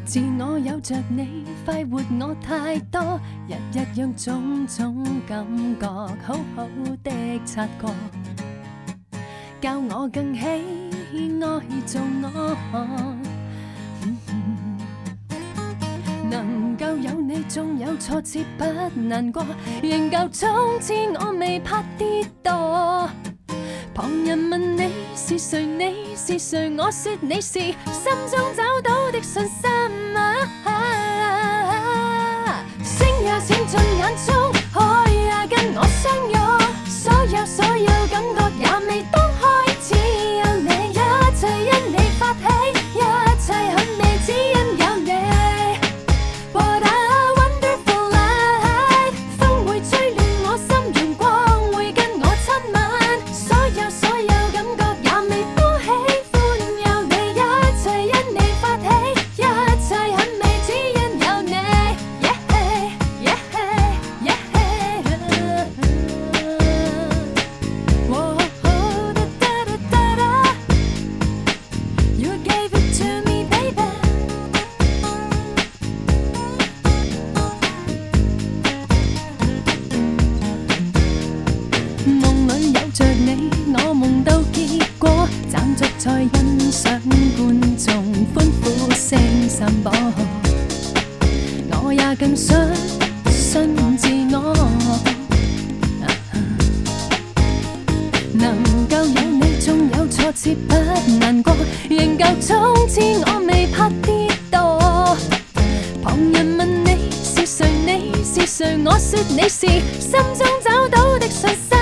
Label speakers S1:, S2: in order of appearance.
S1: 自我有着你，快活我太多，日日讓種種感覺好好的察覺，教我更喜愛做我。能夠有你，縱有挫折不難過，仍舊衝刺我未怕跌墮。旁人問你是誰，你是誰，我說你是心中找到的信心星也閃進眼中，海也跟我相擁，所有感覺也未當開始有你，一切因你發起，一切很美只因有你。What a wonderful life， 風會吹亂我心，陽光會跟我親吻，所有感覺也未多喜歡有你，一切因你發起，一切很美只因有你。You gave it to me, baby。夢裏有着你，我夢到結果，站着在欣賞觀眾歡呼聲散播，我也更相信自我。能夠有你，縱有挫折不難過，仍舊衝刺我未怕跌墮。旁人問你是誰，你是誰，我說你是心中找到的信心